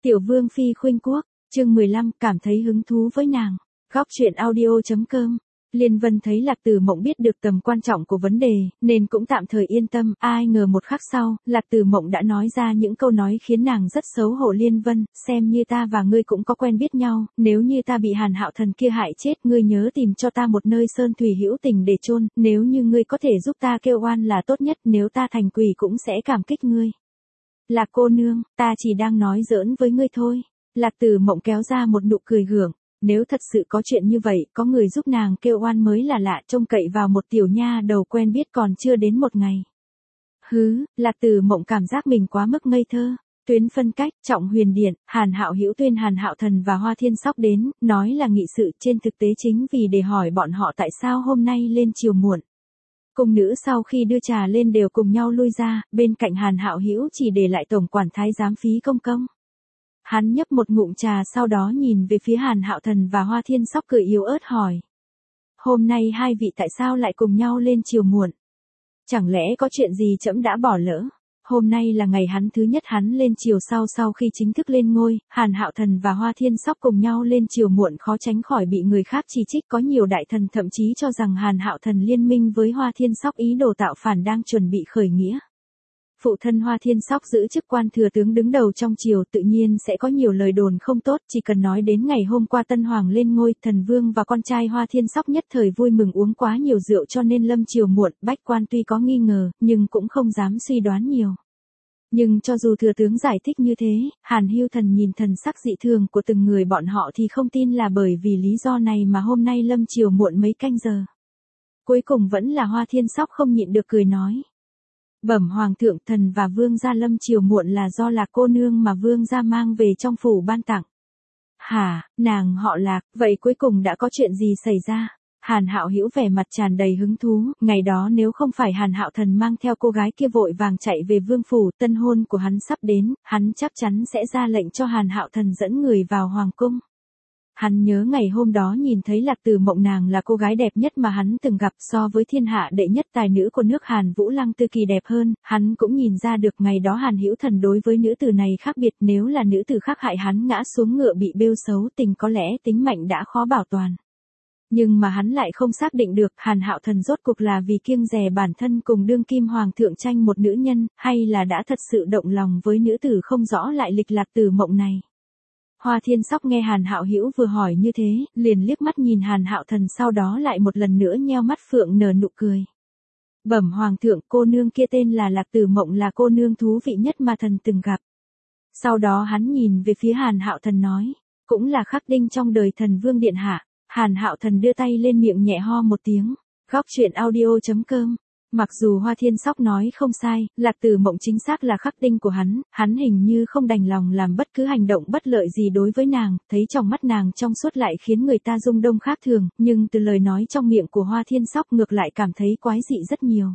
Tiểu Vương Phi khuynh quốc, chương 15, cảm thấy hứng thú với nàng. Góc truyện audio.com. Liên Vân thấy Lạc Tử Mộng biết được tầm quan trọng của vấn đề, nên cũng tạm thời yên tâm, ai ngờ một khắc sau, Lạc Tử Mộng đã nói ra những câu nói khiến nàng rất xấu hổ. Liên Vân, xem như ta và ngươi cũng có quen biết nhau, nếu như ta bị Hàn Hạo Thần kia hại chết, ngươi nhớ tìm cho ta một nơi sơn thủy hữu tình để chôn, nếu như ngươi có thể giúp ta kêu oan là tốt nhất, nếu ta thành quỷ cũng sẽ cảm kích ngươi. Lạc cô nương, ta chỉ đang nói giỡn với ngươi thôi. Lạc Tử Mộng kéo ra một nụ cười gượng. Nếu thật sự có chuyện như vậy, có người giúp nàng kêu oan mới là lạ, trông cậy vào một tiểu nha đầu quen biết còn chưa đến một ngày. Lạc Tử Mộng cảm giác mình quá mức ngây thơ. Tuyến phân cách, Trọng Huyền Điện, Hàn Hạo Hữu tuyên Hàn Hạo Thần và Hoa Thiên Sóc đến, nói là nghị sự, trên thực tế chính vì để hỏi bọn họ tại sao hôm nay lên chiều muộn. Cung nữ sau khi đưa trà lên đều cùng nhau lui ra, bên cạnh Hàn Hạo Hữu chỉ để lại tổng quản thái giám Phí Công Công. Hắn nhấp một ngụm trà sau đó nhìn về phía Hàn Hạo Thần và Hoa Thiên Sóc cười yếu ớt hỏi. Hôm nay hai vị tại sao lại cùng nhau lên chiều muộn? Chẳng lẽ có chuyện gì trẫm đã bỏ lỡ? Hôm nay là ngày hắn thứ nhất hắn lên chiều sau khi chính thức lên ngôi, Hàn Hạo Thần và Hoa Thiên Sóc cùng nhau lên chiều muộn khó tránh khỏi bị người khác chỉ trích, có nhiều đại thần thậm chí cho rằng Hàn Hạo Thần liên minh với Hoa Thiên Sóc ý đồ tạo phản đang chuẩn bị khởi nghĩa. Phụ thân Hoa Thiên Sóc giữ chức quan thừa tướng đứng đầu trong triều, tự nhiên sẽ có nhiều lời đồn không tốt, chỉ cần nói đến ngày hôm qua Tân Hoàng lên ngôi, Thần Vương và con trai Hoa Thiên Sóc nhất thời vui mừng uống quá nhiều rượu cho nên lâm chiều muộn, bách quan tuy có nghi ngờ, nhưng cũng không dám suy đoán nhiều. Nhưng cho dù thừa tướng giải thích như thế, Hàn Hưu Thần nhìn thần sắc dị thường của từng người bọn họ thì không tin là bởi vì lý do này mà hôm nay lâm chiều muộn mấy canh giờ. Cuối cùng vẫn là Hoa Thiên Sóc không nhịn được cười nói. Bẩm Hoàng thượng, thần và Vương gia lâm chiều muộn là do Lạc cô nương mà Vương gia mang về trong phủ ban tặng. Hả, nàng họ Lạc, vậy cuối cùng đã có chuyện gì xảy ra? Hàn Hạo Hữu vẻ mặt tràn đầy hứng thú, ngày đó nếu không phải Hàn Hạo Thần mang theo cô gái kia vội vàng chạy về vương phủ, tân hôn của hắn sắp đến, hắn chắc chắn sẽ ra lệnh cho Hàn Hạo Thần dẫn người vào hoàng cung. Hắn nhớ ngày hôm đó nhìn thấy Lạc Tử Mộng, nàng là cô gái đẹp nhất mà hắn từng gặp, so với thiên hạ đệ nhất tài nữ của nước Hàn Vũ Lăng Tư Kỳ đẹp hơn, hắn cũng nhìn ra được ngày đó Hàn Hữu Thần đối với nữ tử này khác biệt, nếu là nữ tử khác hại hắn ngã xuống ngựa bị bêu xấu tình có lẽ tính mệnh đã khó bảo toàn. Nhưng mà hắn lại không xác định được Hàn Hạo Thần rốt cuộc là vì kiêng dè bản thân cùng đương kim hoàng thượng tranh một nữ nhân, hay là đã thật sự động lòng với nữ tử không rõ lại lịch Lạc Tử Mộng này. Hoa Thiên Sóc nghe Hàn Hạo Hữu vừa hỏi như thế, liền liếc mắt nhìn Hàn Hạo Thần sau đó lại một lần nữa nheo mắt phượng nở nụ cười. Bẩm Hoàng thượng, cô nương kia tên là Lạc Tử Mộng, là cô nương thú vị nhất mà thần từng gặp. Sau đó hắn nhìn về phía Hàn Hạo Thần nói, cũng là khắc đinh trong đời Thần Vương điện hạ. Hàn Hạo Thần đưa tay lên miệng nhẹ ho một tiếng. Góc truyện audio.com. Mặc dù Hoa Thiên Sóc nói không sai, Lạc Tử Mộng chính xác là khắc tinh của hắn hình như không đành lòng làm bất cứ hành động bất lợi gì đối với nàng, thấy trong mắt nàng trong suốt lại khiến người ta rung động khác thường, nhưng từ lời nói trong miệng của Hoa Thiên Sóc ngược lại cảm thấy quái dị rất nhiều.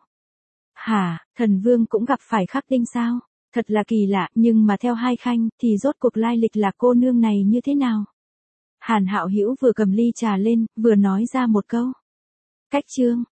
Hả, Thần Vương cũng gặp phải khắc tinh sao? Thật là kỳ lạ, nhưng mà theo Hai Khanh, thì rốt cuộc lai lịch Lạc cô nương này như thế nào? Hàn Hạo Hữu vừa cầm ly trà lên, vừa nói ra một câu. Cách chương.